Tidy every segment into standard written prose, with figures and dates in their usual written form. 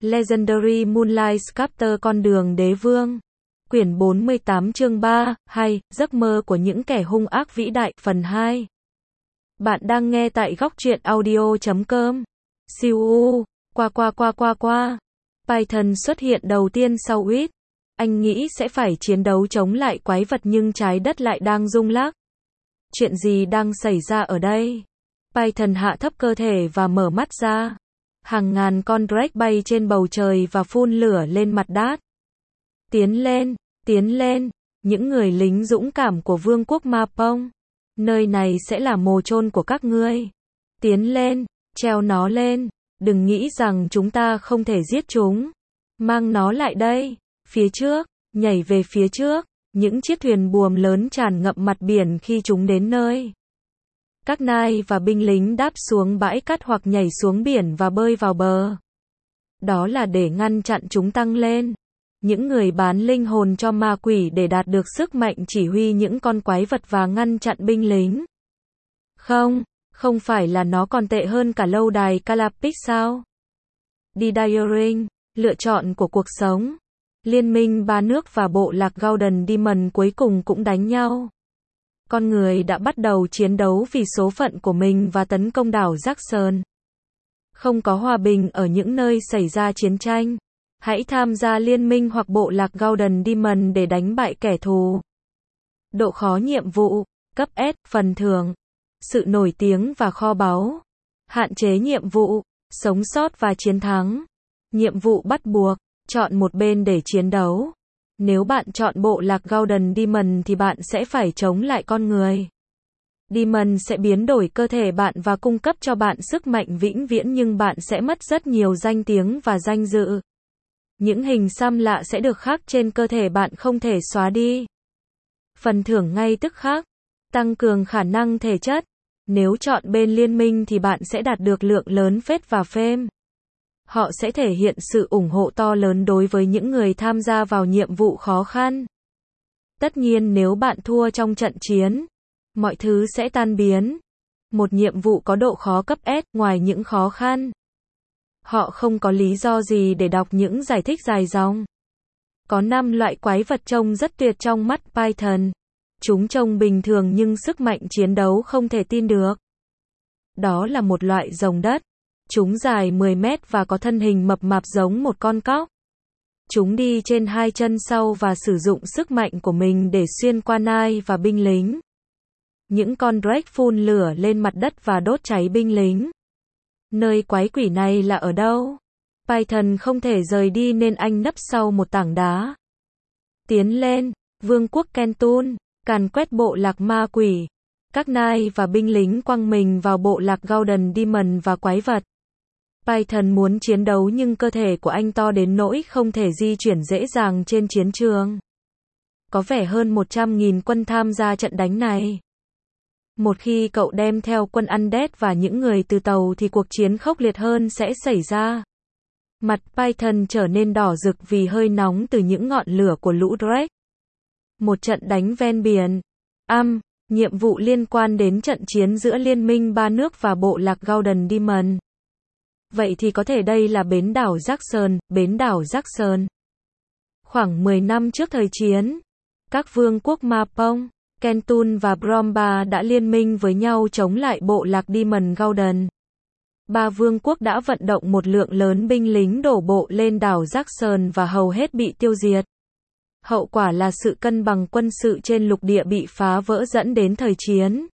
Legendary Moonlight Sculptor con đường đế vương. Quyển 48 chương 3, hay, giấc mơ của những kẻ hung ác vĩ đại, phần 2. Bạn đang nghe tại góc truyện audio.com. Siêu u, qua. Python xuất hiện đầu tiên sau Wit. Anh nghĩ sẽ phải chiến đấu chống lại quái vật nhưng trái đất lại đang rung lắc. Chuyện gì đang xảy ra ở đây? Python hạ thấp cơ thể và mở mắt ra. Hàng ngàn con Drake bay trên bầu trời và phun lửa lên mặt đất. Tiến lên, những người lính dũng cảm của vương quốc Ma Pong. Nơi này sẽ là mồ chôn của các ngươi. Tiến lên, treo nó lên, đừng nghĩ rằng chúng ta không thể giết chúng. Mang nó lại đây, phía trước, nhảy về phía trước, những chiếc thuyền buồm lớn tràn ngập mặt biển khi chúng đến nơi. Các nai và binh lính đáp xuống bãi cát hoặc nhảy xuống biển và bơi vào bờ. Đó là để ngăn chặn chúng tăng lên. Những người bán linh hồn cho ma quỷ để đạt được sức mạnh chỉ huy những con quái vật và ngăn chặn binh lính. Không phải là nó còn tệ hơn cả lâu đài Calapix sao? Didyring, lựa chọn của cuộc sống. Liên minh ba nước và bộ lạc Golden Demon cuối cùng cũng đánh nhau. Con người đã bắt đầu chiến đấu vì số phận của mình và tấn công đảo Jackson. Không có hòa bình ở những nơi xảy ra chiến tranh. Hãy tham gia liên minh hoặc bộ lạc Golden Demon để đánh bại kẻ thù. Độ khó nhiệm vụ, cấp S, phần thưởng, sự nổi tiếng và kho báu. Hạn chế nhiệm vụ, sống sót và chiến thắng. Nhiệm vụ bắt buộc, chọn một bên để chiến đấu. Nếu bạn chọn bộ lạc Golden Demon thì bạn sẽ phải chống lại con người. Demon sẽ biến đổi cơ thể bạn và cung cấp cho bạn sức mạnh vĩnh viễn nhưng bạn sẽ mất rất nhiều danh tiếng và danh dự. Những hình xăm lạ sẽ được khắc trên cơ thể bạn không thể xóa đi. Phần thưởng ngay tức khắc, tăng cường khả năng thể chất. Nếu chọn bên liên minh thì bạn sẽ đạt được lượng lớn phết và fame. Họ sẽ thể hiện sự ủng hộ to lớn đối với những người tham gia vào nhiệm vụ khó khăn. Tất nhiên nếu bạn thua trong trận chiến, mọi thứ sẽ tan biến. Một nhiệm vụ có độ khó cấp S, ngoài những khó khăn. Họ không có lý do gì để đọc những giải thích dài dòng. Có 5 loại quái vật trông rất tuyệt trong mắt Python. Chúng trông bình thường nhưng sức mạnh chiến đấu không thể tin được. Đó là một loại rồng đất. Chúng dài 10 mét và có thân hình mập mạp giống một con cóc. Chúng đi trên hai chân sau và sử dụng sức mạnh của mình để xuyên qua nai và binh lính. Những con Drake phun lửa lên mặt đất và đốt cháy binh lính. Nơi quái quỷ này là ở đâu? Python không thể rời đi nên anh nấp sau một tảng đá. Tiến lên, vương quốc Kentun, càn quét bộ lạc ma quỷ. Các nai và binh lính quăng mình vào bộ lạc Golden Demon và quái vật. Python muốn chiến đấu nhưng cơ thể của anh to đến nỗi không thể di chuyển dễ dàng trên chiến trường. Có vẻ hơn 100.000 quân tham gia trận đánh này. Một khi cậu đem theo quân Undead và những người từ tàu thì cuộc chiến khốc liệt hơn sẽ xảy ra. Mặt Python trở nên đỏ rực vì hơi nóng từ những ngọn lửa của lũ Drake. Một trận đánh ven biển. Nhiệm vụ liên quan đến trận chiến giữa liên minh ba nước và bộ lạc Golden Demon. Vậy thì có thể đây là bến đảo Jackson. Khoảng 10 năm trước thời chiến, các vương quốc Ma Pong, Kentun và Bromba đã liên minh với nhau chống lại bộ lạc Demon Golden. Ba vương quốc đã vận động một lượng lớn binh lính đổ bộ lên đảo Jackson và hầu hết bị tiêu diệt. Hậu quả là sự cân bằng quân sự trên lục địa bị phá vỡ dẫn đến thời chiến.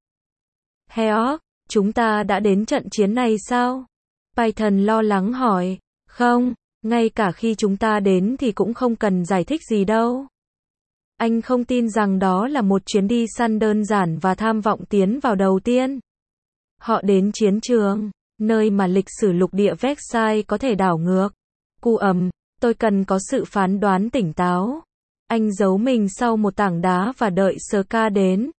Heok, chúng ta đã đến trận chiến này sao? Python lo lắng hỏi. Không, ngay cả khi chúng ta đến thì cũng không cần giải thích gì đâu. Anh không tin rằng đó là một chuyến đi săn đơn giản và tham vọng tiến vào đầu tiên. Họ đến chiến trường, nơi mà lịch sử lục địa Vexai có thể đảo ngược. Tôi cần có sự phán đoán tỉnh táo. Anh giấu mình sau một tảng đá và đợi Ska đến.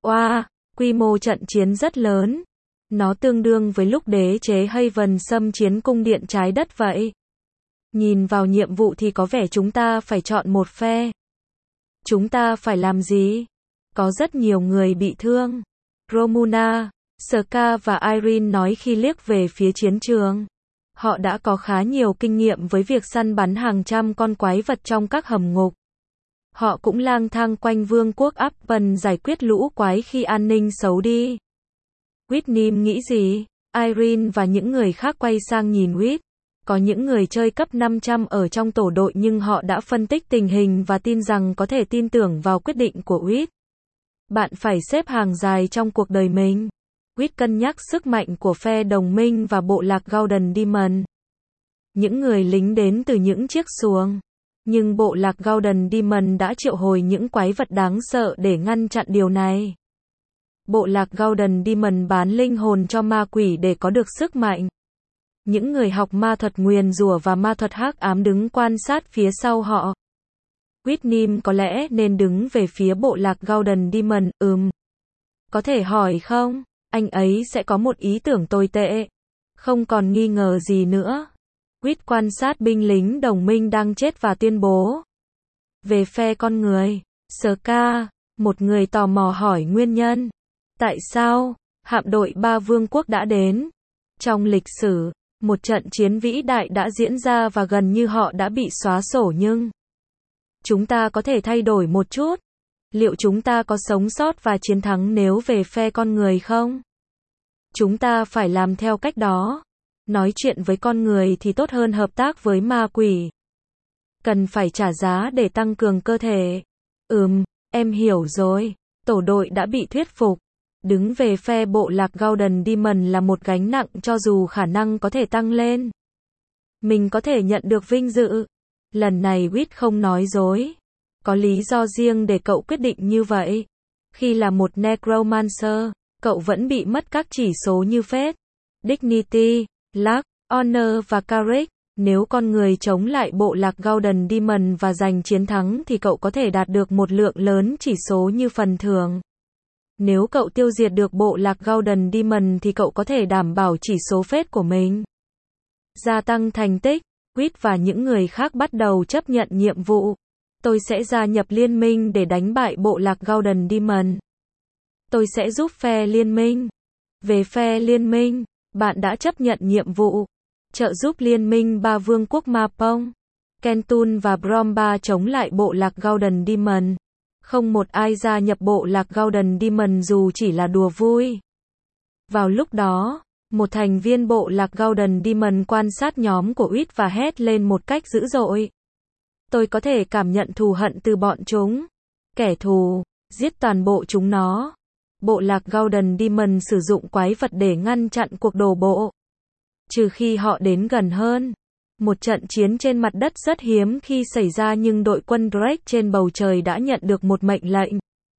Quy mô trận chiến rất lớn. Nó tương đương với lúc đế chế Haven xâm chiếm cung điện trái đất vậy. Nhìn vào nhiệm vụ thì có vẻ chúng ta phải chọn một phe. Chúng ta phải làm gì? Có rất nhiều người bị thương. Romuna, Ska và Irene nói khi liếc về phía chiến trường. Họ đã có khá nhiều kinh nghiệm với việc săn bắn hàng trăm con quái vật trong các hầm ngục. Họ cũng lang thang quanh vương quốc Aspen giải quyết lũ quái khi an ninh xấu đi. Whitney nghĩ gì? Irene và những người khác quay sang nhìn Whit. Có những người chơi cấp 500 ở trong tổ đội nhưng họ đã phân tích tình hình và tin rằng có thể tin tưởng vào quyết định của Whit. Bạn phải xếp hàng dài trong cuộc đời mình. Whit cân nhắc sức mạnh của phe đồng minh và bộ lạc Golden Demon. Những người lính đến từ những chiếc xuồng. Nhưng bộ lạc Golden Demon đã triệu hồi những quái vật đáng sợ để ngăn chặn điều này. Bộ lạc Golden Demon bán linh hồn cho ma quỷ để có được sức mạnh. Những người học ma thuật nguyền rủa và ma thuật hắc ám đứng quan sát phía sau họ. Whitney có lẽ nên đứng về phía bộ lạc Golden Demon, Có thể hỏi không? Anh ấy sẽ có một ý tưởng tồi tệ. Không còn nghi ngờ gì nữa. Whit quan sát binh lính đồng minh đang chết và tuyên bố. Về phe con người, Ska, một người tò mò hỏi nguyên nhân. Tại sao, hạm đội ba vương quốc đã đến? Trong lịch sử, một trận chiến vĩ đại đã diễn ra và gần như họ đã bị xóa sổ nhưng chúng ta có thể thay đổi một chút. Liệu chúng ta có sống sót và chiến thắng nếu về phe con người không? Chúng ta phải làm theo cách đó. Nói chuyện với con người thì tốt hơn hợp tác với ma quỷ. Cần phải trả giá để tăng cường cơ thể. Em hiểu rồi. Tổ đội đã bị thuyết phục. Đứng về phe bộ lạc Golden Demon là một gánh nặng cho dù khả năng có thể tăng lên. Mình có thể nhận được vinh dự. Lần này Whit không nói dối. Có lý do riêng để cậu quyết định như vậy. Khi là một Necromancer, cậu vẫn bị mất các chỉ số như Faith, Dignity, Luck, Honor và Courage. Nếu con người chống lại bộ lạc Golden Demon và giành chiến thắng thì cậu có thể đạt được một lượng lớn chỉ số như phần thưởng. Nếu cậu tiêu diệt được bộ lạc Golden Demon thì cậu có thể đảm bảo chỉ số phết của mình gia tăng thành tích. Whit và những người khác bắt đầu chấp nhận nhiệm vụ. Tôi sẽ gia nhập liên minh để đánh bại bộ lạc Golden Demon. Tôi sẽ giúp phe liên minh. Về phe liên minh, bạn đã chấp nhận nhiệm vụ trợ giúp liên minh ba vương quốc Mapong, Kentun và Bromba chống lại bộ lạc Golden Demon. Không một ai gia nhập bộ lạc Golden Demon dù chỉ là đùa vui. Vào lúc đó, một thành viên bộ lạc Golden Demon quan sát nhóm của Whit và hét lên một cách dữ dội. Tôi có thể cảm nhận thù hận từ bọn chúng. Kẻ thù, giết toàn bộ chúng nó. Bộ lạc Golden Demon sử dụng quái vật để ngăn chặn cuộc đổ bộ. Trừ khi họ đến gần hơn. Một trận chiến trên mặt đất rất hiếm khi xảy ra nhưng đội quân Drake trên bầu trời đã nhận được một mệnh lệnh.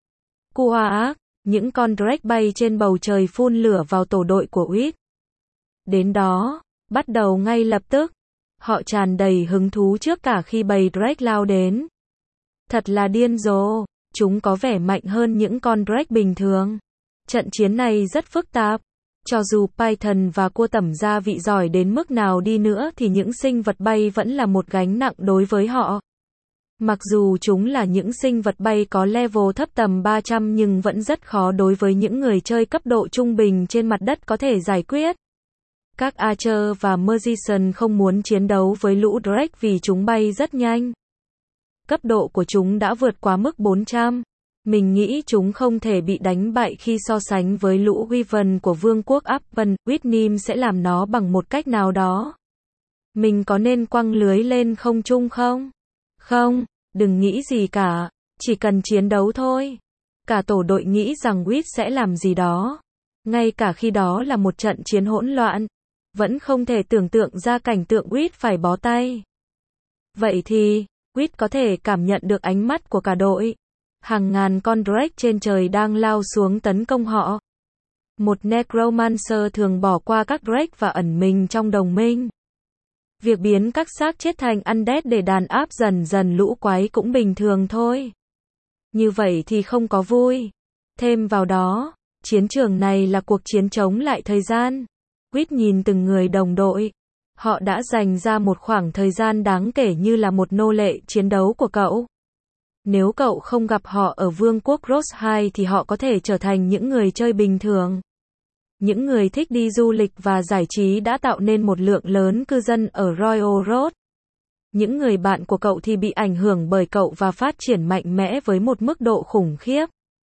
Kuaak, những con Drake bay trên bầu trời phun lửa vào tổ đội của Whit. Đến đó, bắt đầu ngay lập tức. Họ tràn đầy hứng thú trước cả khi bầy Drake lao đến. Thật là điên rồ, chúng có vẻ mạnh hơn những con Drake bình thường. Trận chiến này rất phức tạp. Cho dù Python và cua tẩm gia vị giỏi đến mức nào đi nữa thì những sinh vật bay vẫn là một gánh nặng đối với họ. Mặc dù chúng là những sinh vật bay có level thấp tầm 300 nhưng vẫn rất khó đối với những người chơi cấp độ trung bình trên mặt đất có thể giải quyết. Các Archer và Magician không muốn chiến đấu với lũ Drake vì chúng bay rất nhanh. Cấp độ của chúng đã vượt quá mức 400. Mình nghĩ chúng không thể bị đánh bại khi so sánh với lũ Wyvern của vương quốc Aspen. Whitney sẽ làm nó bằng một cách nào đó. Mình có nên quăng lưới lên không trung không? Không, đừng nghĩ gì cả. Chỉ cần chiến đấu thôi. Cả tổ đội nghĩ rằng Whit sẽ làm gì đó. Ngay cả khi đó là một trận chiến hỗn loạn. Vẫn không thể tưởng tượng ra cảnh tượng Whit phải bó tay. Vậy thì, Whit có thể cảm nhận được ánh mắt của cả đội. Hàng ngàn con Drake trên trời đang lao xuống tấn công họ. Một Necromancer thường bỏ qua các Drake và ẩn mình trong đồng minh. Việc biến các xác chết thành undead để đàn áp dần dần lũ quái cũng bình thường thôi. Như vậy thì không có vui. Thêm vào đó, chiến trường này là cuộc chiến chống lại thời gian. Whit nhìn từng người đồng đội. Họ đã dành ra một khoảng thời gian đáng kể như là một nô lệ chiến đấu của cậu. Nếu cậu không gặp họ ở vương quốc Rose 2 thì họ có thể trở thành những người chơi bình thường. Những người thích đi du lịch và giải trí đã tạo nên một lượng lớn cư dân ở Royal Road. Những người bạn của cậu thì bị ảnh hưởng bởi cậu và phát triển mạnh mẽ với một mức độ khủng khiếp.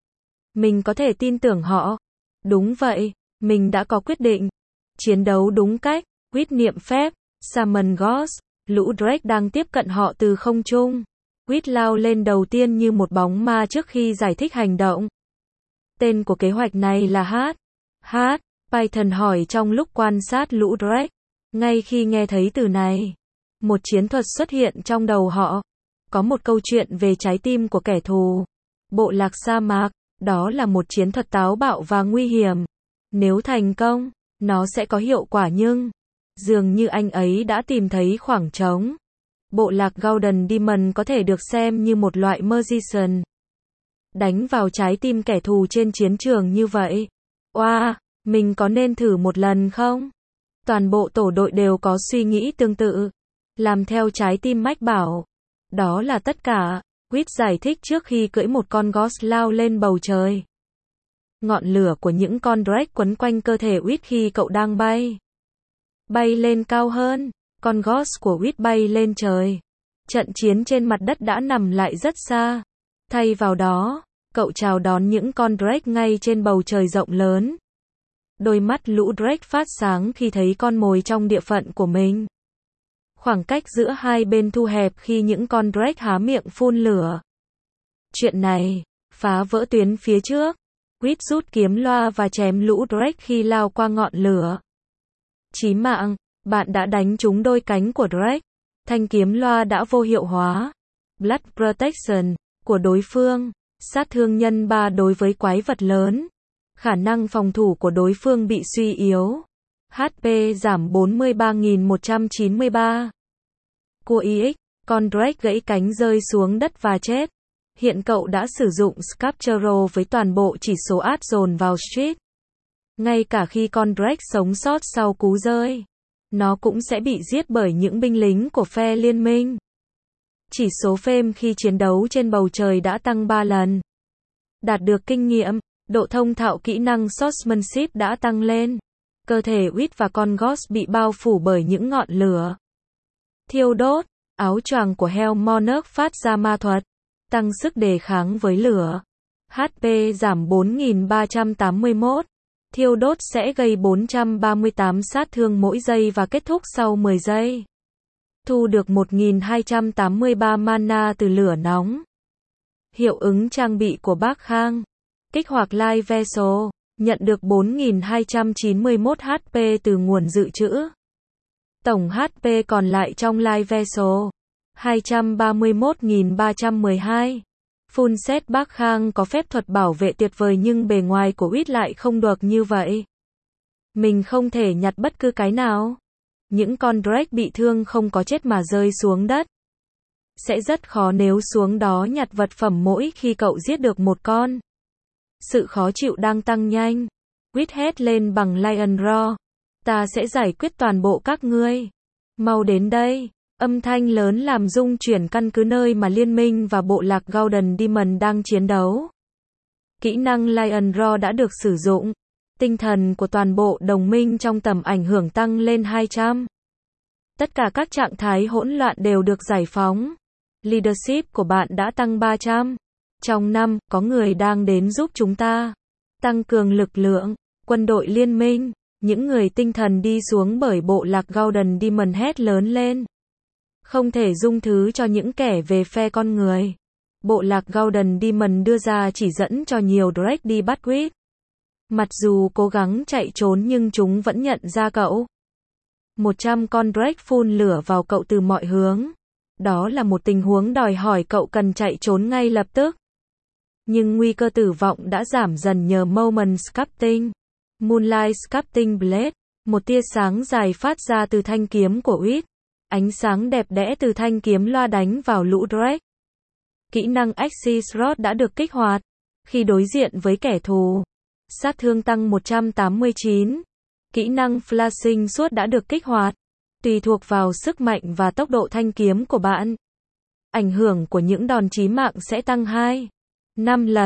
Mình có thể tin tưởng họ. Đúng vậy, mình đã có quyết định. Chiến đấu đúng cách, Quýt niệm phép, Summon Ghost, lũ Drake đang tiếp cận họ từ không trung. Quýt lao lên đầu tiên như một bóng ma trước khi giải thích hành động. Tên của kế hoạch này là Hát. Python hỏi trong lúc quan sát lũ Drake. Ngay khi nghe thấy từ này, một chiến thuật xuất hiện trong đầu họ. Có một câu chuyện về trái tim của kẻ thù. Bộ lạc sa mạc, đó là một chiến thuật táo bạo và nguy hiểm. Nếu thành công, nó sẽ có hiệu quả nhưng dường như anh ấy đã tìm thấy khoảng trống. Bộ lạc Golden Demon có thể được xem như một loại magician. Đánh vào trái tim kẻ thù trên chiến trường như vậy. Oa, mình có nên thử một lần không? Toàn bộ tổ đội đều có suy nghĩ tương tự. Làm theo trái tim mách bảo. Đó là tất cả, Quýt giải thích trước khi cưỡi một con Ghost lao lên bầu trời. Ngọn lửa của những con Drake quấn quanh cơ thể Quýt khi cậu đang bay. Bay lên cao hơn, con Ghost của Quýt bay lên trời. Trận chiến trên mặt đất đã nằm lại rất xa. Thay vào đó, cậu chào đón những con Drake ngay trên bầu trời rộng lớn. Đôi mắt lũ Drake phát sáng khi thấy con mồi trong địa phận của mình. Khoảng cách giữa hai bên thu hẹp khi những con Drake há miệng phun lửa. Chuyện này phá vỡ tuyến phía trước. Quýt rút kiếm loa và chém lũ Drake khi lao qua ngọn lửa. Chí mạng, bạn đã đánh trúng đôi cánh của Drake. Thanh kiếm loa đã vô hiệu hóa. Blood Protection của đối phương, sát thương nhân 3 đối với quái vật lớn. Khả năng phòng thủ của đối phương bị suy yếu. HP giảm 43.193. Cua IX, con Drake gãy cánh rơi xuống đất và chết. Hiện cậu đã sử dụng Sculptural với toàn bộ chỉ số át dồn vào Street. Ngay cả khi con Drake sống sót sau cú rơi, nó cũng sẽ bị giết bởi những binh lính của phe liên minh. Chỉ số Fame khi chiến đấu trên bầu trời đã tăng 3 lần. Đạt được kinh nghiệm, độ thông thạo kỹ năng Swordsmanship đã tăng lên. Cơ thể Quýt và con Ghost bị bao phủ bởi những ngọn lửa. Thiêu đốt, áo choàng của Hell Monarch phát ra ma thuật, tăng sức đề kháng với lửa. HP giảm 4.381. Thiêu đốt sẽ gây 438 sát thương mỗi giây và kết thúc sau 10 giây. Thu được 1.283 mana từ lửa nóng. Hiệu ứng trang bị của Bác Khang. Kích hoạt Light Vessel, nhận được 4.291 HP từ nguồn dự trữ. Tổng HP còn lại trong Light Vessel 231.312. Full set Bác Khang có phép thuật bảo vệ tuyệt vời nhưng bề ngoài của Quýt lại không được như vậy. Mình không thể nhặt bất cứ cái nào. Những con Drake bị thương không có chết mà rơi xuống đất. Sẽ rất khó nếu xuống đó nhặt vật phẩm mỗi khi cậu giết được một con. Sự khó chịu đang tăng nhanh. Quýt hét lên bằng Lion Roar. Ta sẽ giải quyết toàn bộ các ngươi. Mau đến đây. Âm thanh lớn làm rung chuyển căn cứ nơi mà liên minh và bộ lạc Golden Demon đang chiến đấu. Kỹ năng Lion Roar đã được sử dụng. Tinh thần của toàn bộ đồng minh trong tầm ảnh hưởng tăng lên 200. Tất cả các trạng thái hỗn loạn đều được giải phóng. Leadership của bạn đã tăng 300. Trong năm, có người đang đến giúp chúng ta. Tăng cường lực lượng, quân đội liên minh, những người tinh thần đi xuống bởi bộ lạc Golden Demon hét lớn lên. Không thể dung thứ cho những kẻ về phe con người. Bộ lạc Golden Demon đưa ra chỉ dẫn cho nhiều Drake đi bắt Quýt. Mặc dù cố gắng chạy trốn nhưng chúng vẫn nhận ra cậu. 100 con Drake phun lửa vào cậu từ mọi hướng. Đó là một tình huống đòi hỏi cậu cần chạy trốn ngay lập tức. Nhưng nguy cơ tử vong đã giảm dần nhờ Moment Sculpting. Moonlight Sculpting Blade. Một tia sáng dài phát ra từ thanh kiếm của Quýt. Ánh sáng đẹp đẽ từ thanh kiếm loa đánh vào lũ Drake. Kỹ năng Axis Rod đã được kích hoạt. Khi đối diện với kẻ thù, sát thương tăng 189. Kỹ năng Flashing Sword đã được kích hoạt. Tùy thuộc vào sức mạnh và tốc độ thanh kiếm của bạn, ảnh hưởng của những đòn chí mạng sẽ tăng 5 lần.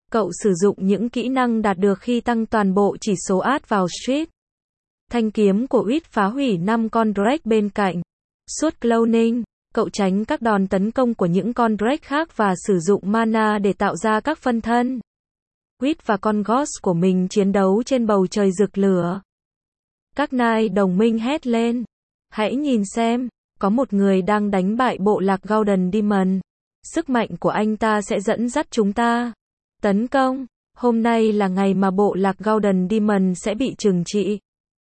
Cậu sử dụng những kỹ năng đạt được khi tăng toàn bộ chỉ số át vào street. Thanh kiếm của Uýt phá hủy 5 con Drake bên cạnh. Suốt cloning, cậu tránh các đòn tấn công của những con Drake khác và sử dụng mana để tạo ra các phân thân. Uýt và con Ghost của mình chiến đấu trên bầu trời rực lửa. Các Knight đồng minh hét lên. Hãy nhìn xem, có một người đang đánh bại bộ lạc Golden Demon. Sức mạnh của anh ta sẽ dẫn dắt chúng ta. Tấn công, hôm nay là ngày mà bộ lạc Golden Demon sẽ bị trừng trị.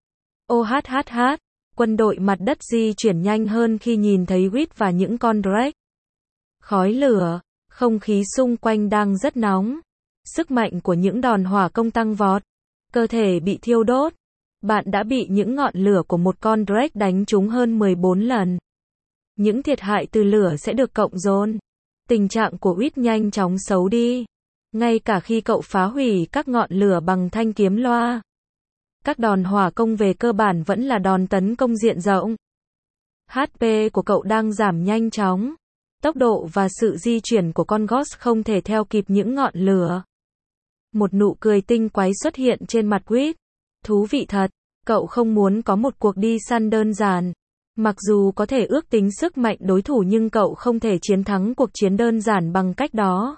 OHHH, quân đội mặt đất di chuyển nhanh hơn khi nhìn thấy Uýt và những con Drake. Khói lửa, không khí xung quanh đang rất nóng. Sức mạnh của những đòn hỏa công tăng vọt. Cơ thể bị thiêu đốt. Bạn đã bị những ngọn lửa của một con Drake đánh trúng hơn 14 lần. Những thiệt hại từ lửa sẽ được cộng dồn. Tình trạng của Uýt nhanh chóng xấu đi. Ngay cả khi cậu phá hủy các ngọn lửa bằng thanh kiếm loa. Các đòn hỏa công về cơ bản vẫn là đòn tấn công diện rộng. HP của cậu đang giảm nhanh chóng. Tốc độ và sự di chuyển của con Ghost không thể theo kịp những ngọn lửa. Một nụ cười tinh quái xuất hiện trên mặt Uýt. Thú vị thật, cậu không muốn có một cuộc đi săn đơn giản. Mặc dù có thể ước tính sức mạnh đối thủ nhưng cậu không thể chiến thắng cuộc chiến đơn giản bằng cách đó.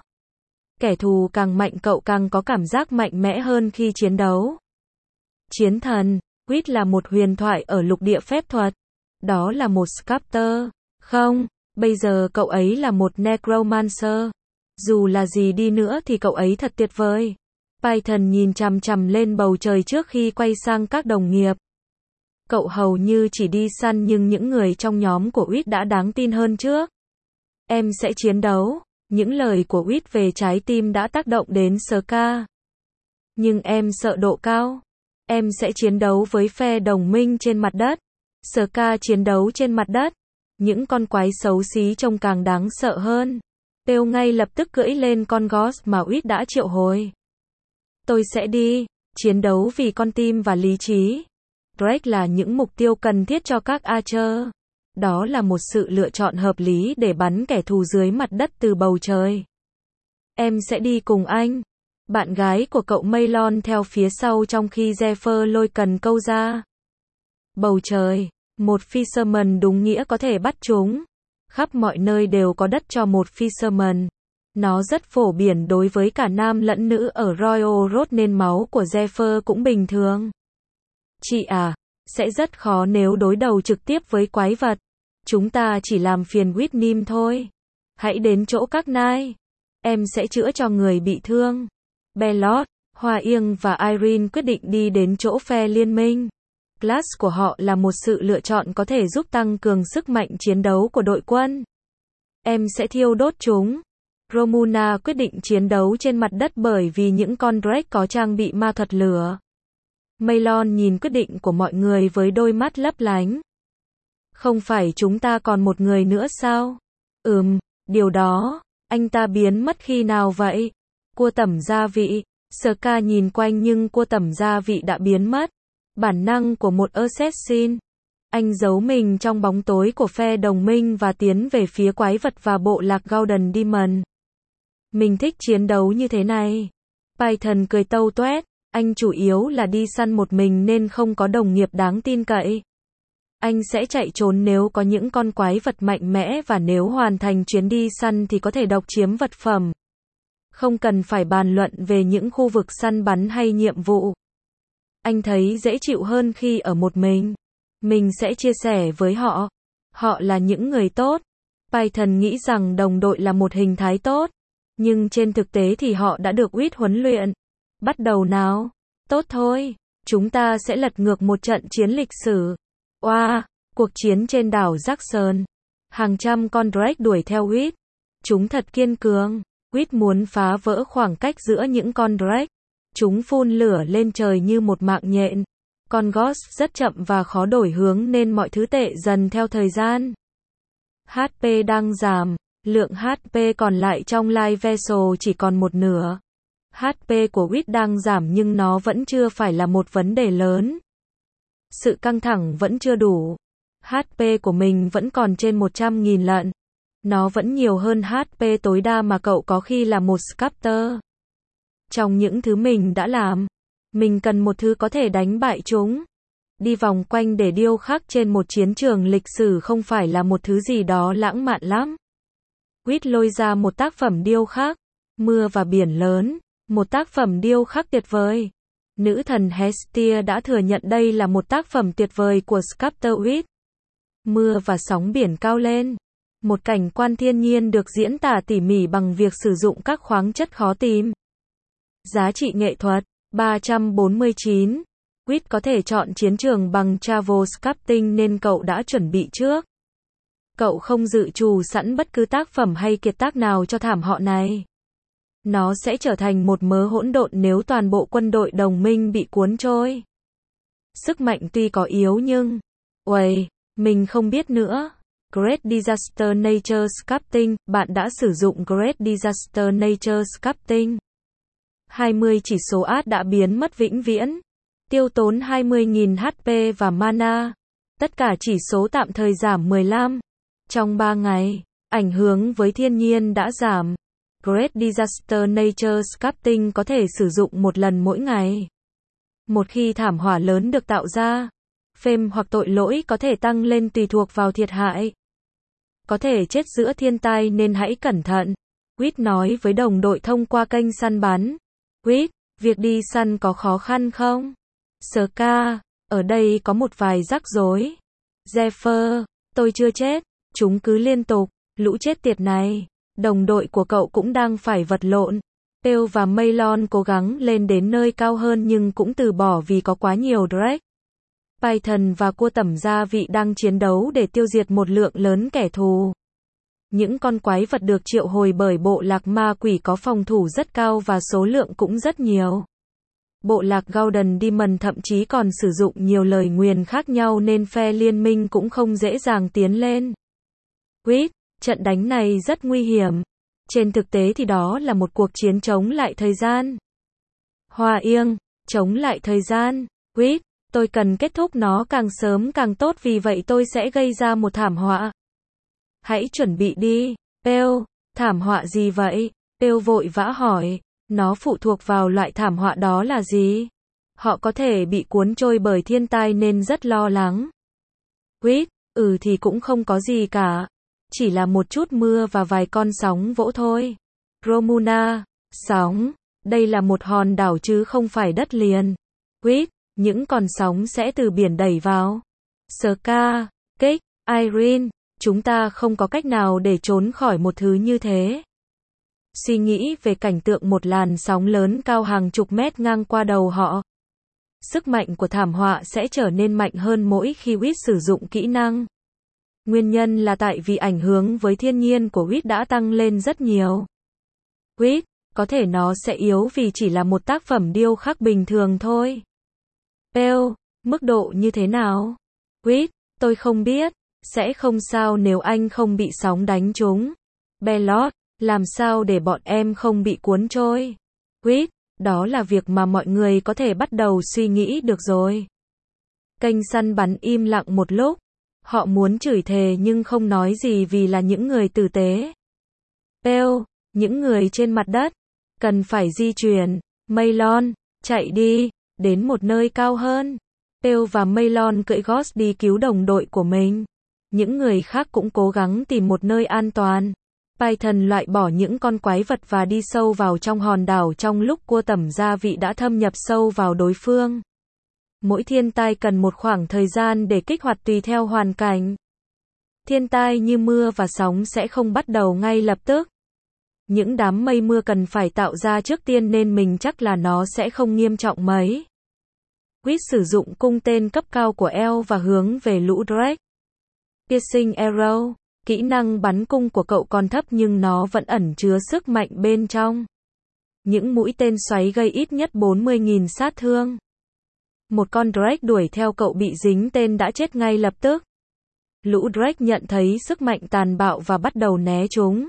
Kẻ thù càng mạnh cậu càng có cảm giác mạnh mẽ hơn khi chiến đấu. Chiến thần, Uýt là một huyền thoại ở lục địa phép thuật. Đó là một sculptor. Không, bây giờ cậu ấy là một necromancer. Dù là gì đi nữa thì cậu ấy thật tuyệt vời. Python nhìn chằm chằm lên bầu trời trước khi quay sang các đồng nghiệp. Cậu hầu như chỉ đi săn nhưng những người trong nhóm của Uýt đã đáng tin hơn trước. Em sẽ chiến đấu. Những lời của Uýt về trái tim đã tác động đến Ska. Nhưng em sợ độ cao. Em sẽ chiến đấu với phe đồng minh trên mặt đất. Ska chiến đấu trên mặt đất. Những con quái xấu xí trông càng đáng sợ hơn. Têu ngay lập tức cưỡi lên con Ghost mà Uýt đã triệu hồi. Tôi sẽ đi, chiến đấu vì con tim và lý trí. Drake là những mục tiêu cần thiết cho các Archer. Đó là một sự lựa chọn hợp lý để bắn kẻ thù dưới mặt đất từ bầu trời. Em sẽ đi cùng anh. Bạn gái của cậu Maylon theo phía sau trong khi Zephyr lôi cần câu ra. Bầu trời, một fisherman đúng nghĩa có thể bắt chúng. Khắp mọi nơi đều có đất cho một fisherman. Nó rất phổ biến đối với cả nam lẫn nữ ở Royal Road nên máu của Zephyr cũng bình thường. Chị à, sẽ rất khó nếu đối đầu trực tiếp với quái vật. Chúng ta chỉ làm phiền Whitney thôi. Hãy đến chỗ các Knight. Em sẽ chữa cho người bị thương. Bellot, Hoa Yên và Irene quyết định đi đến chỗ phe liên minh. Class của họ là một sự lựa chọn có thể giúp tăng cường sức mạnh chiến đấu của đội quân. Em sẽ thiêu đốt chúng. Romuna quyết định chiến đấu trên mặt đất bởi vì những con Drake có trang bị ma thuật lửa. Maylon nhìn quyết định của mọi người với đôi mắt lấp lánh. Không phải chúng ta còn một người nữa sao? Điều đó, anh ta biến mất khi nào vậy? Cua tẩm gia vị. Ska nhìn quanh nhưng cua tẩm gia vị đã biến mất. Bản năng của một assassin. Anh giấu mình trong bóng tối của phe đồng minh và tiến về phía quái vật và bộ lạc Golden Demon. Mình thích chiến đấu như thế này. Python cười tâu toét. Anh chủ yếu là đi săn một mình nên không có đồng nghiệp đáng tin cậy. Anh sẽ chạy trốn nếu có những con quái vật mạnh mẽ và nếu hoàn thành chuyến đi săn thì có thể độc chiếm vật phẩm. Không cần phải bàn luận về những khu vực săn bắn hay nhiệm vụ. Anh thấy dễ chịu hơn khi ở một mình. Mình sẽ chia sẻ với họ. Họ là những người tốt. Python nghĩ rằng đồng đội là một hình thái tốt. Nhưng trên thực tế thì họ đã được Uýt huấn luyện. Bắt đầu nào. Tốt thôi. Chúng ta sẽ lật ngược một trận chiến lịch sử. Cuộc chiến trên đảo Jackson. Hàng trăm con Drake đuổi theo Uýt. Chúng thật kiên cường. Uýt muốn phá vỡ khoảng cách giữa những con Drake. Chúng phun lửa lên trời như một mạng nhện. Con Ghost rất chậm và khó đổi hướng nên mọi thứ tệ dần theo thời gian. HP đang giảm. Lượng HP còn lại trong Live Vessel chỉ còn một nửa. HP của Uýt đang giảm nhưng nó vẫn chưa phải là một vấn đề lớn. Sự căng thẳng vẫn chưa đủ. HP của mình vẫn còn trên 100.000 lận. Nó vẫn nhiều hơn HP tối đa mà cậu có khi là một sculptor. Trong những thứ mình đã làm, mình cần một thứ có thể đánh bại chúng. Đi vòng quanh để điêu khắc trên một chiến trường lịch sử không phải là một thứ gì đó lãng mạn lắm. Quýt lôi ra một tác phẩm điêu khắc, mưa và biển lớn, một tác phẩm điêu khắc tuyệt vời. Nữ thần Hestia đã thừa nhận đây là một tác phẩm tuyệt vời của sculptor Quýt. Mưa và sóng biển cao lên. Một cảnh quan thiên nhiên được diễn tả tỉ mỉ bằng việc sử dụng các khoáng chất khó tìm. Giá trị nghệ thuật 349. Quýt có thể chọn chiến trường bằng travel sculpting nên cậu đã chuẩn bị trước. Cậu không dự trù sẵn bất cứ tác phẩm hay kiệt tác nào cho thảm họa này. Nó sẽ trở thành một mớ hỗn độn nếu toàn bộ quân đội đồng minh bị cuốn trôi. Sức mạnh tuy có yếu nhưng... Uầy, mình không biết nữa. Great Disaster Nature Sculpting, bạn đã sử dụng Great Disaster Nature Sculpting. 20 chỉ số át đã biến mất vĩnh viễn. Tiêu tốn 20.000 HP và mana. Tất cả chỉ số tạm thời giảm 15. Trong 3 ngày, ảnh hưởng với thiên nhiên đã giảm. Great Disaster Nature Sculpting có thể sử dụng một lần mỗi ngày. Một khi thảm họa lớn được tạo ra, phêm hoặc tội lỗi có thể tăng lên tùy thuộc vào thiệt hại. Có thể chết giữa thiên tai nên hãy cẩn thận. Quýt nói với đồng đội thông qua kênh săn bắn. Quýt, việc đi săn có khó khăn không? Ska, ở đây có một vài rắc rối. Zephyr, tôi chưa chết, chúng cứ liên tục, lũ chết tiệt này. Đồng đội của cậu cũng đang phải vật lộn. Pale và Maylon cố gắng lên đến nơi cao hơn nhưng cũng từ bỏ vì có quá nhiều Drake. Python và cua tẩm gia vị đang chiến đấu để tiêu diệt một lượng lớn kẻ thù. Những con quái vật được triệu hồi bởi bộ lạc ma quỷ có phòng thủ rất cao và số lượng cũng rất nhiều. Bộ lạc Golden Demon thậm chí còn sử dụng nhiều lời nguyền khác nhau nên phe liên minh cũng không dễ dàng tiến lên. Quýt, trận đánh này rất nguy hiểm. Trên thực tế thì đó là một cuộc chiến chống lại thời gian. Hoa Yên, chống lại thời gian. Quýt, tôi cần kết thúc nó càng sớm càng tốt vì vậy tôi sẽ gây ra một thảm họa. Hãy chuẩn bị đi. Pale, thảm họa gì vậy? Pale vội vã hỏi. Nó phụ thuộc vào loại thảm họa đó là gì? Họ có thể bị cuốn trôi bởi thiên tai nên rất lo lắng. Quýt, thì cũng không có gì cả. Chỉ là một chút mưa và vài con sóng vỗ thôi. Romuna, sóng. Đây là một hòn đảo chứ không phải đất liền. Quýt, những con sóng sẽ từ biển đẩy vào. Ska, Kích, Irene, chúng ta không có cách nào để trốn khỏi một thứ như thế. Suy nghĩ về cảnh tượng một làn sóng lớn cao hàng chục mét ngang qua đầu họ. Sức mạnh của thảm họa sẽ trở nên mạnh hơn mỗi khi Quýt sử dụng kỹ năng. Nguyên nhân là tại vì ảnh hưởng với thiên nhiên của Quýt đã tăng lên rất nhiều. Quýt, có thể nó sẽ yếu vì chỉ là một tác phẩm điêu khắc bình thường thôi. Pale, mức độ như thế nào? Quýt, tôi không biết, sẽ không sao nếu anh không bị sóng đánh trúng. Bellot, làm sao để bọn em không bị cuốn trôi? Quýt, đó là việc mà mọi người có thể bắt đầu suy nghĩ được rồi. Kênh săn bắn im lặng một lúc. Họ muốn chửi thề nhưng không nói gì vì là những người tử tế. Pale, những người trên mặt đất, cần phải di chuyển. Maylon, chạy đi, đến một nơi cao hơn. Pale và Maylon cưỡi Ghost đi cứu đồng đội của mình. Những người khác cũng cố gắng tìm một nơi an toàn. Python loại bỏ những con quái vật và đi sâu vào trong hòn đảo trong lúc cua tẩm gia vị đã thâm nhập sâu vào đối phương. Mỗi thiên tai cần một khoảng thời gian để kích hoạt tùy theo hoàn cảnh. Thiên tai như mưa và sóng sẽ không bắt đầu ngay lập tức. Những đám mây mưa cần phải tạo ra trước tiên nên mình chắc là nó sẽ không nghiêm trọng mấy. Quýt sử dụng cung tên cấp cao của El và hướng về lũ Drake. Piercing Arrow, kỹ năng bắn cung của cậu còn thấp nhưng nó vẫn ẩn chứa sức mạnh bên trong. Những mũi tên xoáy gây ít nhất 40.000 sát thương. Một con Drake đuổi theo cậu bị dính tên đã chết ngay lập tức. Lũ Drake nhận thấy sức mạnh tàn bạo và bắt đầu né chúng.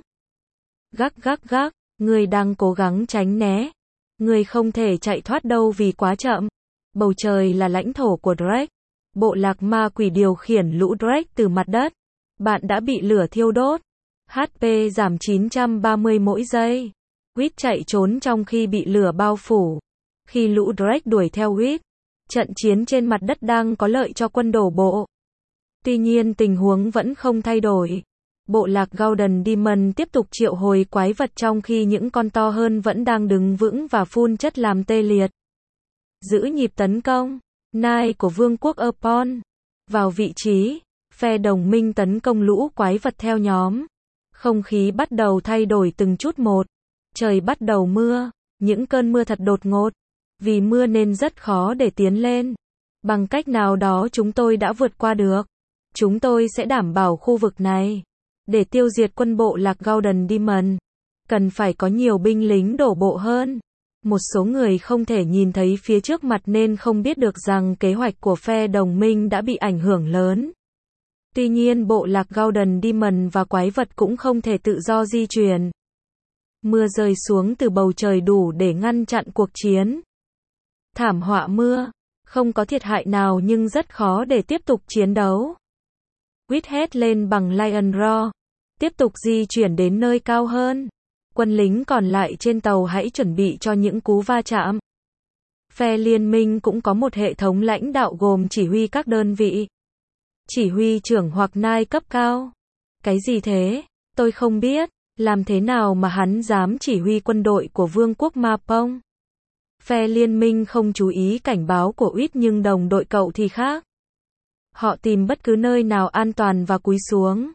Gác, người đang cố gắng tránh né. Người không thể chạy thoát đâu vì quá chậm. Bầu trời là lãnh thổ của Drake. Bộ lạc ma quỷ điều khiển lũ Drake từ mặt đất. Bạn đã bị lửa thiêu đốt. HP giảm 930 mỗi giây. Whit chạy trốn trong khi bị lửa bao phủ. Khi lũ Drake đuổi theo Whit, trận chiến trên mặt đất đang có lợi cho quân đổ bộ. Tuy nhiên tình huống vẫn không thay đổi. Bộ lạc Golden Demon tiếp tục triệu hồi quái vật trong khi những con to hơn vẫn đang đứng vững và phun chất làm tê liệt. Giữ nhịp tấn công. Knight của Vương quốc Upon. Vào vị trí. Phe đồng minh tấn công lũ quái vật theo nhóm. Không khí bắt đầu thay đổi từng chút một. Trời bắt đầu mưa. Những cơn mưa thật đột ngột. Vì mưa nên rất khó để tiến lên. Bằng cách nào đó chúng tôi đã vượt qua được. Chúng tôi sẽ đảm bảo khu vực này. Để tiêu diệt quân bộ lạc Golden Demon, cần phải có nhiều binh lính đổ bộ hơn. Một số người không thể nhìn thấy phía trước mặt nên không biết được rằng kế hoạch của phe đồng minh đã bị ảnh hưởng lớn. Tuy nhiên bộ lạc Golden Demon và quái vật cũng không thể tự do di chuyển. Mưa rơi xuống từ bầu trời đủ để ngăn chặn cuộc chiến. Thảm họa mưa, không có thiệt hại nào nhưng rất khó để tiếp tục chiến đấu. Whit hét lên bằng Lion Roar. Tiếp tục di chuyển đến nơi cao hơn. Quân lính còn lại trên tàu hãy chuẩn bị cho những cú va chạm. Phe liên minh cũng có một hệ thống lãnh đạo gồm chỉ huy các đơn vị. Chỉ huy trưởng hoặc nai cấp cao. Cái gì thế? Tôi không biết. Làm thế nào mà hắn dám chỉ huy quân đội của Vương quốc Mapong? Phe liên minh không chú ý cảnh báo của Whit nhưng đồng đội cậu thì khác. Họ tìm bất cứ nơi nào an toàn và cúi xuống.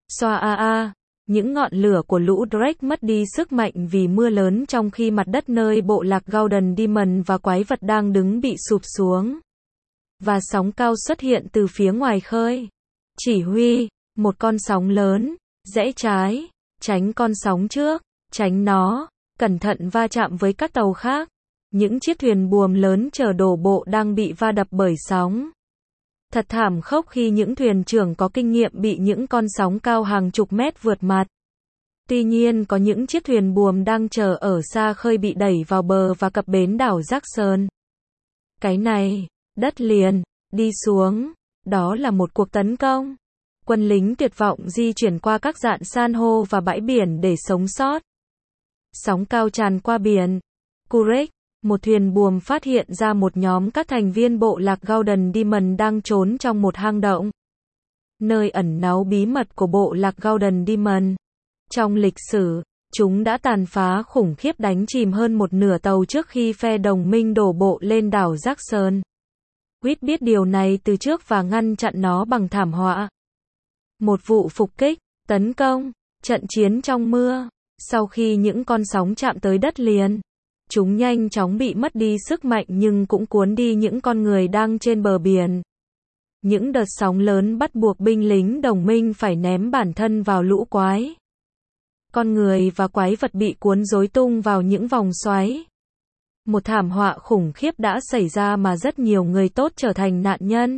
Xoa những ngọn lửa của lũ Drake mất đi sức mạnh vì mưa lớn trong khi mặt đất nơi bộ lạc Golden Demon và quái vật đang đứng bị sụp xuống. Và sóng cao xuất hiện từ phía ngoài khơi. Chỉ huy, một con sóng lớn, rẽ trái, tránh con sóng trước, tránh nó, cẩn thận va chạm với các tàu khác. Những chiếc thuyền buồm lớn chở đổ bộ đang bị va đập bởi sóng. Thật thảm khốc khi những thuyền trưởng có kinh nghiệm bị những con sóng cao hàng chục mét vượt mặt. Tuy nhiên có những chiếc thuyền buồm đang chờ ở xa khơi bị đẩy vào bờ và cập bến đảo Jackson. Cái này, đất liền, đi xuống, đó là một cuộc tấn công. Quân lính tuyệt vọng di chuyển qua các dạn san hô và bãi biển để sống sót. Sóng cao tràn qua biển. Kurek, một thuyền buồm phát hiện ra một nhóm các thành viên bộ lạc Golden Demon đang trốn trong một hang động. Nơi ẩn náu bí mật của bộ lạc Golden Demon. Trong lịch sử, chúng đã tàn phá khủng khiếp đánh chìm hơn một nửa tàu trước khi phe đồng minh đổ bộ lên đảo Jackson. Whit biết điều này từ trước và ngăn chặn nó bằng thảm họa. Một vụ phục kích, tấn công, trận chiến trong mưa. Sau khi những con sóng chạm tới đất liền, chúng nhanh chóng bị mất đi sức mạnh nhưng cũng cuốn đi những con người đang trên bờ biển. Những đợt sóng lớn bắt buộc binh lính đồng minh phải ném bản thân vào lũ quái. Con người và quái vật bị cuốn rối tung vào những vòng xoáy. Một thảm họa khủng khiếp đã xảy ra mà rất nhiều người tốt trở thành nạn nhân.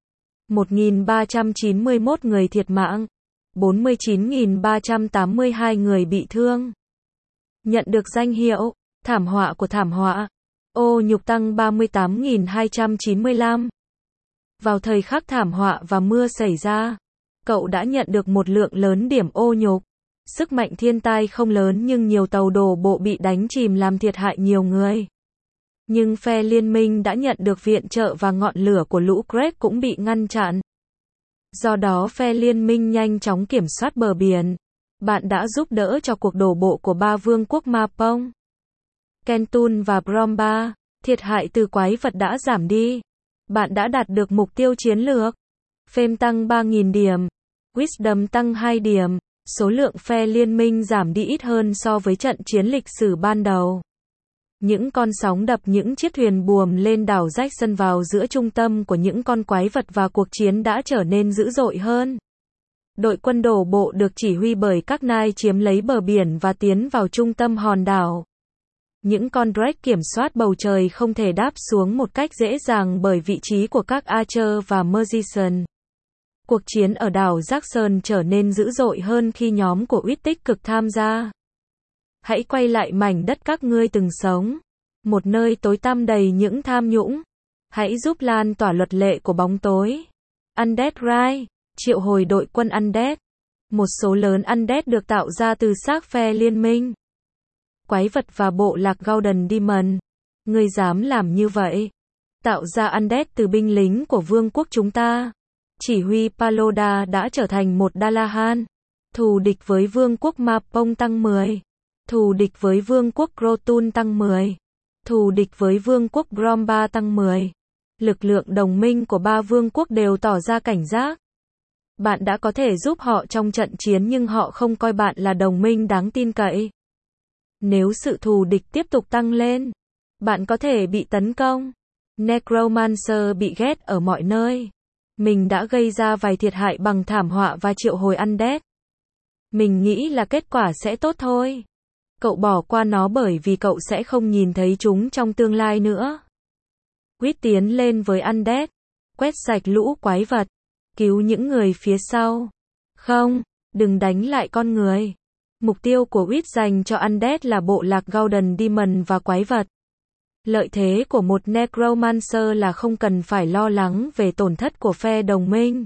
1.391 người thiệt mạng. 49.382 người bị thương. Nhận được danh hiệu thảm họa của thảm họa. Ô nhục tăng 38.295. Vào thời khắc thảm họa và mưa xảy ra, cậu đã nhận được một lượng lớn điểm ô nhục. Sức mạnh thiên tai không lớn nhưng nhiều tàu đổ bộ bị đánh chìm làm thiệt hại nhiều người. Nhưng phe liên minh đã nhận được viện trợ và ngọn lửa của lũ Drake cũng bị ngăn chặn. Do đó phe liên minh nhanh chóng kiểm soát bờ biển. Bạn đã giúp đỡ cho cuộc đổ bộ của ba vương quốc Mapong. Kentun và Bromba, thiệt hại từ quái vật đã giảm đi. Bạn đã đạt được mục tiêu chiến lược. Fame tăng 3.000 điểm. Wisdom tăng 2 điểm. Số lượng phe liên minh giảm đi ít hơn so với trận chiến lịch sử ban đầu. Những con sóng đập những chiếc thuyền buồm lên đảo Jackson vào giữa trung tâm của những con quái vật và cuộc chiến đã trở nên dữ dội hơn. Đội quân đổ bộ được chỉ huy bởi các nai chiếm lấy bờ biển và tiến vào trung tâm hòn đảo. Những con Drake kiểm soát bầu trời không thể đáp xuống một cách dễ dàng bởi vị trí của các Archer và Magician. Cuộc chiến ở đảo Jackson trở nên dữ dội hơn khi nhóm của Whit tích cực tham gia. Hãy quay lại mảnh đất các ngươi từng sống. Một nơi tối tăm đầy những tham nhũng. Hãy giúp lan tỏa luật lệ của bóng tối. Undead Rise, triệu hồi đội quân Undead. Một số lớn Undead được tạo ra từ xác phe liên minh. quái vật và bộ lạc Golden Demon. Ngươi dám làm như vậy? Tạo ra undead từ binh lính của vương quốc chúng ta. Chỉ huy Paloda đã trở thành một Dalahan. Thù địch với vương quốc Mapong tăng 10. Thù địch với vương quốc Crotun tăng 10. Thù địch với vương quốc Bromba tăng 10. Lực lượng đồng minh của ba vương quốc đều tỏ ra cảnh giác. Bạn đã có thể giúp họ trong trận chiến nhưng họ không coi bạn là đồng minh đáng tin cậy. Nếu sự thù địch tiếp tục tăng lên, bạn có thể bị tấn công. Necromancer bị ghét ở mọi nơi. Mình đã gây ra vài thiệt hại bằng thảm họa và triệu hồi undead. Mình nghĩ là kết quả sẽ tốt thôi. Cậu bỏ qua nó bởi vì cậu sẽ không nhìn thấy chúng trong tương lai nữa. Quýt tiến lên với undead, quét sạch lũ quái vật, cứu những người phía sau. Không, đừng đánh lại con người. Mục tiêu của Quýt dành cho undead là bộ lạc Golden Demon và quái vật. Lợi thế của một Necromancer là không cần phải lo lắng về tổn thất của phe đồng minh.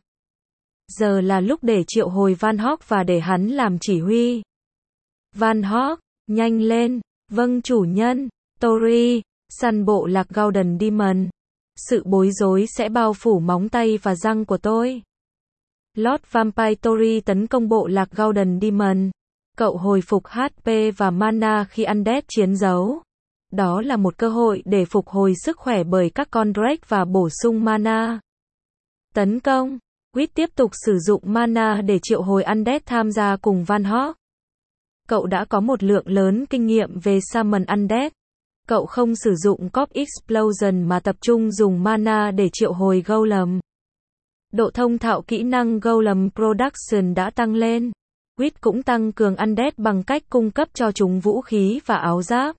Giờ là lúc để triệu hồi Van Hawk và để hắn làm chỉ huy. Van Hawk, nhanh lên. Vâng chủ nhân. Tori, săn bộ lạc Golden Demon. Sự bối rối sẽ bao phủ móng tay và răng của tôi. Lord Vampire Tori tấn công bộ lạc Golden Demon. Cậu hồi phục HP và mana khi undead chiến đấu. Đó là một cơ hội để phục hồi sức khỏe bởi các con Drake và bổ sung mana. Tấn công. Quýt tiếp tục sử dụng mana để triệu hồi undead tham gia cùng Van Hawk. Cậu đã có một lượng lớn kinh nghiệm về summon undead. Cậu không sử dụng Corp Explosion mà tập trung dùng mana để triệu hồi Golem. Độ thông thạo kỹ năng Golem Production đã tăng lên. Quýt cũng tăng cường undead bằng cách cung cấp cho chúng vũ khí và áo giáp.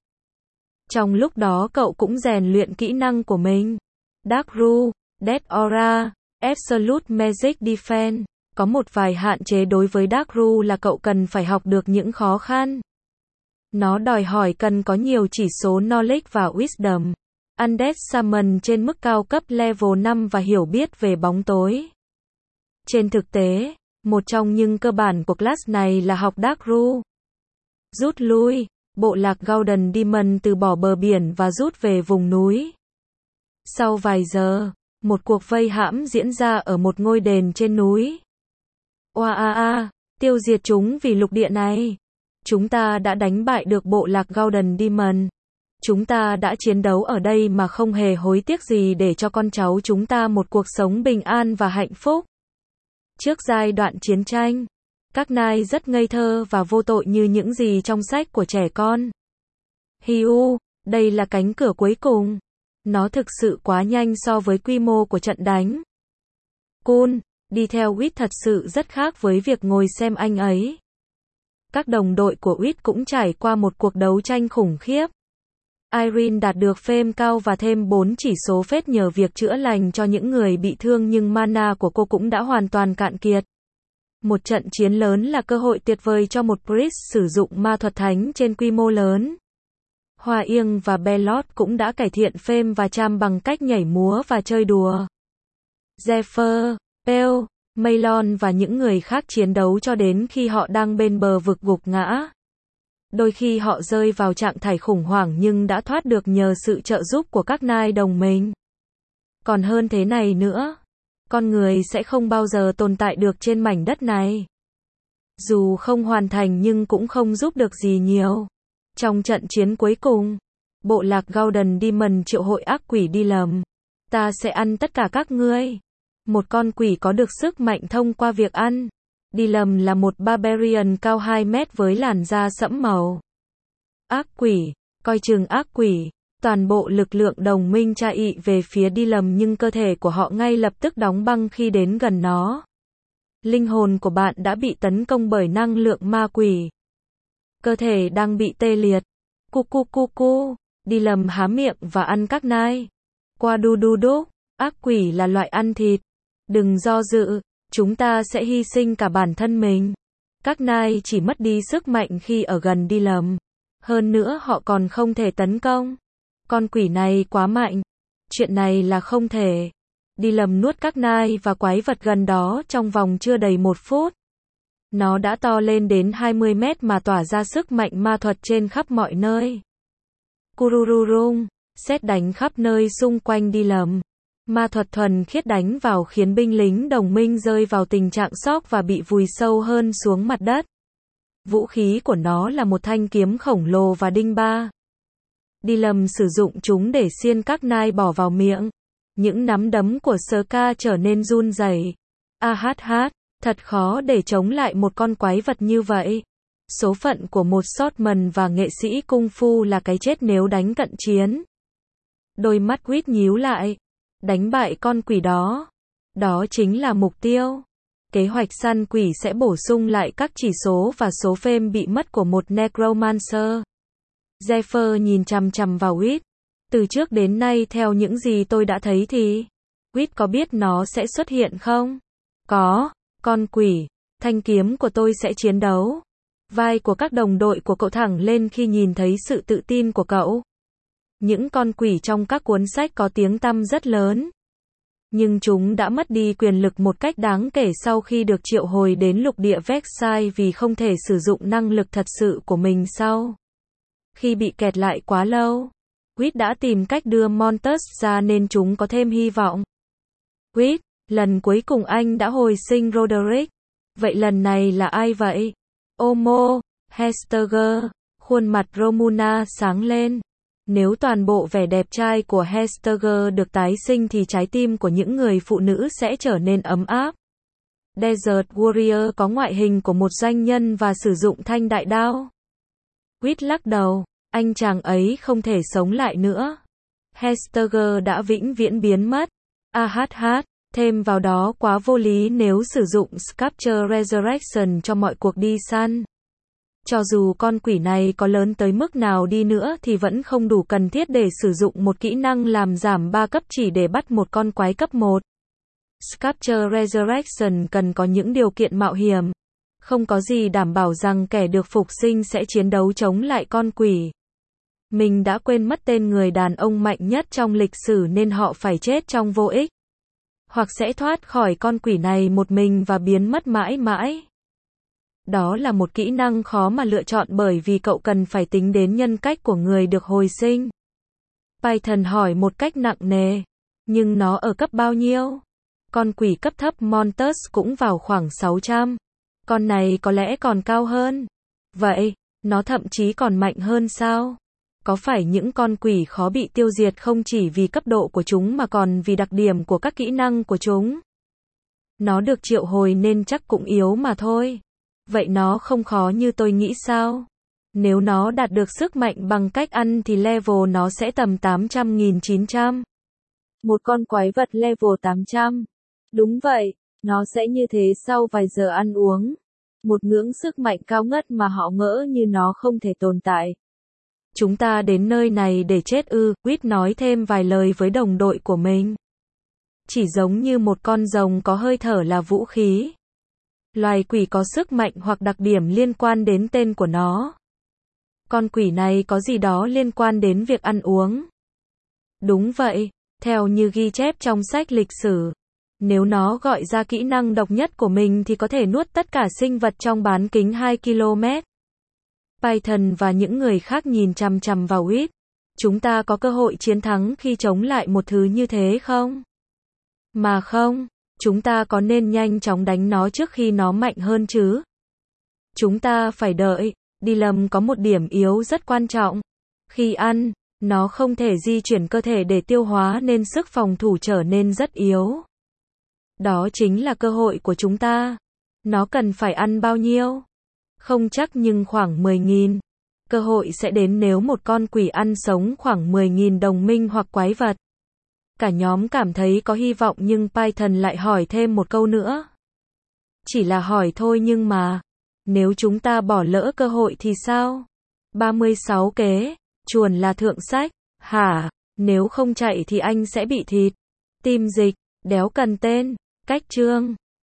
Trong lúc đó cậu cũng rèn luyện kỹ năng của mình. Dark Ru, Death Aura, Absolute Magic Defense. Có một vài hạn chế đối với Dark Ru là cậu cần phải học được những khó khăn. Nó đòi hỏi cần có nhiều chỉ số Knowledge và Wisdom. Undead Summon trên mức cao cấp level 5 và hiểu biết về bóng tối. Trên thực tế, một trong những cơ bản của class này là học Dark Ru. Rút lui. Bộ lạc Golden Demon từ bỏ bờ biển và rút về vùng núi. Sau vài giờ, một cuộc vây hãm diễn ra ở một ngôi đền trên núi. Tiêu diệt chúng vì lục địa này. Chúng ta đã đánh bại được bộ lạc Golden Demon. Chúng ta đã chiến đấu ở đây mà không hề hối tiếc gì để cho con cháu chúng ta một cuộc sống bình an và hạnh phúc. Trước giai đoạn chiến tranh, các nai rất ngây thơ và vô tội như những gì trong sách của trẻ con. Hiu, đây là cánh cửa cuối cùng. Nó thực sự quá nhanh so với quy mô của trận đánh. Kun, đi theo Quýt thật sự rất khác với việc ngồi xem anh ấy. Các đồng đội của Quýt cũng trải qua một cuộc đấu tranh khủng khiếp. Irene đạt được fame cao và thêm 4 chỉ số phết nhờ việc chữa lành cho những người bị thương nhưng mana của cô cũng đã hoàn toàn cạn kiệt. Một trận chiến lớn là cơ hội tuyệt vời cho một priest sử dụng ma thuật thánh trên quy mô lớn. Hoa Yên và Belot cũng đã cải thiện fame và charm bằng cách nhảy múa và chơi đùa. Zephyr, Pale, Maylon và những người khác chiến đấu cho đến khi họ đang bên bờ vực gục ngã. Đôi khi họ rơi vào trạng thái khủng hoảng nhưng đã thoát được nhờ sự trợ giúp của các nai đồng minh. Còn hơn thế này nữa, con người sẽ không bao giờ tồn tại được trên mảnh đất này. Dù không hoàn thành nhưng cũng không giúp được gì nhiều. Trong trận chiến cuối cùng, bộ lạc Golden Demon triệu hội ác quỷ đi lầm. Ta sẽ ăn tất cả các ngươi. Một con quỷ có được sức mạnh thông qua việc ăn. Đi lầm là một barbarian cao 2 mét với làn da sẫm màu. Ác quỷ, coi chừng ác quỷ. Toàn bộ lực lượng đồng minh chạy về phía đi lầm nhưng cơ thể của họ ngay lập tức đóng băng khi đến gần nó. Linh hồn của bạn đã bị tấn công bởi năng lượng ma quỷ. Cơ thể đang bị tê liệt. Cu. Đi lầm há miệng và ăn các nai. Qua đu đúc. Ác quỷ là loại ăn thịt. Đừng do dự. Chúng ta sẽ hy sinh cả bản thân mình. Các nai chỉ mất đi sức mạnh khi ở gần đi lầm. Hơn nữa họ còn không thể tấn công. Con quỷ này quá mạnh. Chuyện này là không thể. Đi lầm nuốt các nai và quái vật gần đó trong vòng chưa đầy 1 phút. Nó đã to lên đến 20 mét mà tỏa ra sức mạnh ma thuật trên khắp mọi nơi. Kurururung, sét đánh khắp nơi xung quanh đi lầm. Ma thuật thuần khiết đánh vào khiến binh lính đồng minh rơi vào tình trạng sốc và bị vùi sâu hơn xuống mặt đất. Vũ khí của nó là một thanh kiếm khổng lồ và đinh ba. Đi lầm sử dụng chúng để xiên các nai bỏ vào miệng. Những nắm đấm của Ska trở nên run rẩy. Thật khó để chống lại một con quái vật như vậy. Số phận của một swordsman và nghệ sĩ cung phu là cái chết nếu đánh cận chiến. Đôi mắt Quýt nhíu lại. Đánh bại con quỷ đó. Đó chính là mục tiêu. Kế hoạch săn quỷ sẽ bổ sung lại các chỉ số và số phêm bị mất của một necromancer. Zephyr nhìn chằm chằm vào Quýt. Từ trước đến nay theo những gì tôi đã thấy thì Quýt có biết nó sẽ xuất hiện không? Có, con quỷ, thanh kiếm của tôi sẽ chiến đấu. Vai của các đồng đội của cậu thẳng lên khi nhìn thấy sự tự tin của cậu. Những con quỷ trong các cuốn sách có tiếng tăm rất lớn. Nhưng chúng đã mất đi quyền lực một cách đáng kể sau khi được triệu hồi đến lục địa Vexai vì không thể sử dụng năng lực thật sự của mình sau. Khi bị kẹt lại quá lâu, Quýt đã tìm cách đưa Montus ra nên chúng có thêm hy vọng. Quýt, lần cuối cùng anh đã hồi sinh Roderick. Vậy lần này là ai vậy? Omo, Hesteger, khuôn mặt Romuna sáng lên. Nếu toàn bộ vẻ đẹp trai của Hesteger được tái sinh thì trái tim của những người phụ nữ sẽ trở nên ấm áp. Desert Warrior có ngoại hình của một doanh nhân và sử dụng thanh đại đao. Quýt lắc đầu, anh chàng ấy không thể sống lại nữa. Hesteger đã vĩnh viễn biến mất. Thêm vào đó quá vô lý nếu sử dụng Sculpture Resurrection cho mọi cuộc đi săn. Cho dù con quỷ này có lớn tới mức nào đi nữa thì vẫn không đủ cần thiết để sử dụng một kỹ năng làm giảm 3 cấp chỉ để bắt một con quái cấp 1. Sculpture Resurrection cần có những điều kiện mạo hiểm. Không có gì đảm bảo rằng kẻ được phục sinh sẽ chiến đấu chống lại con quỷ. Mình đã quên mất tên người đàn ông mạnh nhất trong lịch sử nên họ phải chết trong vô ích. Hoặc sẽ thoát khỏi con quỷ này một mình và biến mất mãi mãi. Đó là một kỹ năng khó mà lựa chọn bởi vì cậu cần phải tính đến nhân cách của người được hồi sinh. Python hỏi một cách nặng nề. Nhưng nó ở cấp bao nhiêu? Con quỷ cấp thấp Montus cũng vào khoảng 600. Con này có lẽ còn cao hơn. Vậy, nó thậm chí còn mạnh hơn sao? Có phải những con quỷ khó bị tiêu diệt không chỉ vì cấp độ của chúng mà còn vì đặc điểm của các kỹ năng của chúng? Nó được triệu hồi nên chắc cũng yếu mà thôi. Vậy nó không khó như tôi nghĩ sao? Nếu nó đạt được sức mạnh bằng cách ăn thì level nó sẽ tầm 800.900. Một con quái vật level 800. Đúng vậy, nó sẽ như thế sau vài giờ ăn uống. Một ngưỡng sức mạnh cao ngất mà họ ngỡ như nó không thể tồn tại. Chúng ta đến nơi này để chết ư? Quýt nói thêm vài lời với đồng đội của mình. Chỉ giống như một con rồng có hơi thở là vũ khí. Loài quỷ có sức mạnh hoặc đặc điểm liên quan đến tên của nó. Con quỷ này có gì đó liên quan đến việc ăn uống. Đúng vậy, theo như ghi chép trong sách lịch sử. Nếu nó gọi ra kỹ năng độc nhất của mình thì có thể nuốt tất cả sinh vật trong bán kính 2 km. Python và những người khác nhìn chằm chằm vào Quýt. Chúng ta có cơ hội chiến thắng khi chống lại một thứ như thế không? Mà không, chúng ta có nên nhanh chóng đánh nó trước khi nó mạnh hơn chứ? Chúng ta phải đợi. Đi lầm có một điểm yếu rất quan trọng. Khi ăn, nó không thể di chuyển cơ thể để tiêu hóa nên sức phòng thủ trở nên rất yếu. Đó chính là cơ hội của chúng ta. Nó cần phải ăn bao nhiêu? Không chắc nhưng khoảng 10.000. Cơ hội sẽ đến nếu một con quỷ ăn sống khoảng 10.000 đồng minh hoặc quái vật. Cả nhóm cảm thấy có hy vọng nhưng Python lại hỏi thêm một câu nữa. Chỉ là hỏi thôi nhưng mà, nếu chúng ta bỏ lỡ cơ hội thì sao? 36 kế, chuồn là thượng sách, hả? Nếu không chạy thì anh sẽ bị thịt. Tim dịch, đéo cần tên, cách chương.